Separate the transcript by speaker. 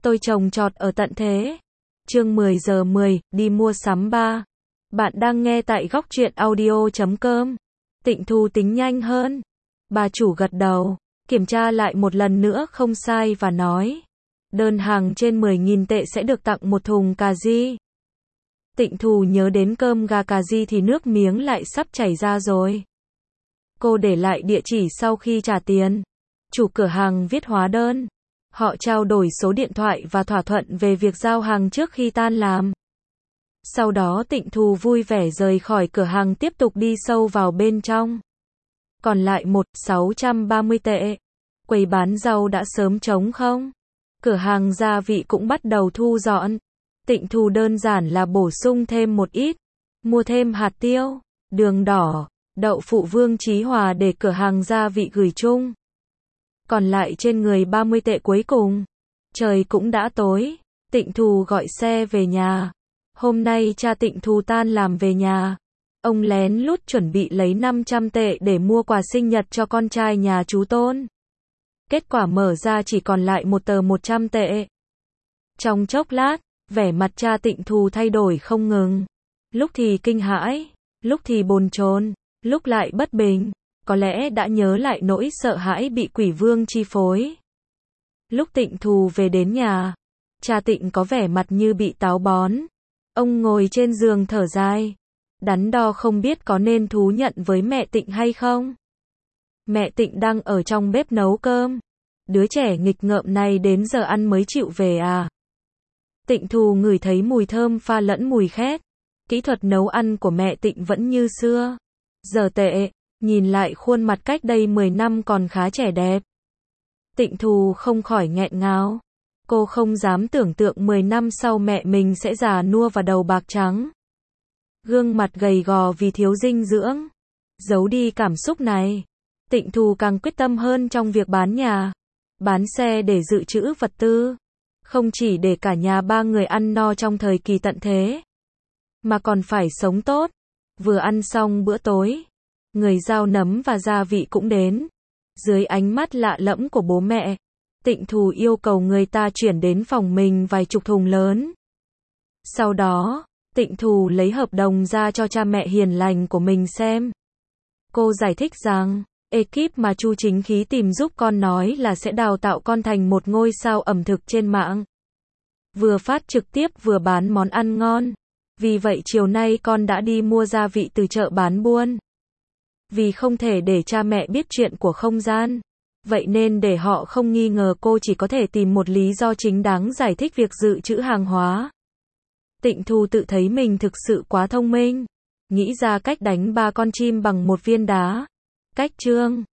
Speaker 1: tôi trồng trọt ở tận thế. Chương 10 giờ 10, đi mua sắm 3. Bạn đang nghe tại góc truyện audio.com. Tịnh Thu tính nhanh hơn. Bà chủ gật đầu, kiểm tra lại một lần nữa không sai và nói. Đơn hàng trên 10.000 tệ sẽ được tặng một thùng cà ri. Tịnh Thu nhớ đến cơm gà cà ri thì nước miếng lại sắp chảy ra rồi. Cô để lại địa chỉ sau khi trả tiền. Chủ cửa hàng viết hóa đơn. Họ trao đổi số điện thoại và thỏa thuận về việc giao hàng trước khi tan làm. Sau đó Tịnh Thu vui vẻ rời khỏi cửa hàng tiếp tục đi sâu vào bên trong. Còn lại 630 tệ. Quầy bán rau đã sớm trống không? Cửa hàng gia vị cũng bắt đầu thu dọn. Tịnh Thu đơn giản là bổ sung thêm một ít. Mua thêm hạt tiêu, đường đỏ, đậu phụ Vương Chí Hòa để cửa hàng gia vị gửi chung. Còn lại trên người 30 tệ cuối cùng. Trời cũng đã tối. Tịnh Thu gọi xe về nhà. Hôm nay cha Tịnh Thu tan làm về nhà. Ông lén lút chuẩn bị lấy 500 tệ để mua quà sinh nhật cho con trai nhà chú Tôn. Kết quả mở ra chỉ còn lại một tờ 100 tệ. Trong chốc lát, vẻ mặt cha Tịnh Thu thay đổi không ngừng. Lúc thì kinh hãi, lúc thì bồn chồn, lúc lại bất bình. Có lẽ đã nhớ lại nỗi sợ hãi bị quỷ vương chi phối. Lúc Tịnh Thu về đến nhà, cha Tịnh có vẻ mặt như bị táo bón. Ông ngồi trên giường thở dài, đắn đo không biết có nên thú nhận với mẹ Tịnh hay không. Mẹ Tịnh đang ở trong bếp nấu cơm. Đứa trẻ nghịch ngợm này đến giờ ăn mới chịu về à? Tịnh Thu ngửi thấy mùi thơm pha lẫn mùi khét. Kỹ thuật nấu ăn của mẹ Tịnh vẫn như xưa. Giờ tệ, nhìn lại khuôn mặt cách đây 10 năm còn khá trẻ đẹp. Tịnh Thu không khỏi nghẹn ngào. Cô không dám tưởng tượng 10 năm sau mẹ mình sẽ già nua và đầu bạc trắng. Gương mặt gầy gò vì thiếu dinh dưỡng. Giấu đi cảm xúc này. Tịnh Thu càng quyết tâm hơn trong việc bán nhà. Bán xe để dự trữ vật tư. Không chỉ để cả nhà ba người ăn no trong thời kỳ tận thế. Mà còn phải sống tốt. Vừa ăn xong bữa tối. Người giao nấm và gia vị cũng đến. Dưới ánh mắt lạ lẫm của bố mẹ, Tịnh Thu yêu cầu người ta chuyển đến phòng mình vài chục thùng lớn. Sau đó, Tịnh Thu lấy hợp đồng ra cho cha mẹ hiền lành của mình xem. Cô giải thích rằng, ekip mà Chu Chính Khí tìm giúp con nói là sẽ đào tạo con thành một ngôi sao ẩm thực trên mạng. Vừa phát trực tiếp vừa bán món ăn ngon. Vì vậy chiều nay con đã đi mua gia vị từ chợ bán buôn. Vì không thể để cha mẹ biết chuyện của không gian. Vậy nên để họ không nghi ngờ cô chỉ có thể tìm một lý do chính đáng giải thích việc dự trữ hàng hóa. Tịnh Thu tự thấy mình thực sự quá thông minh. Nghĩ ra cách đánh 3 con chim bằng một viên đá. Cách chương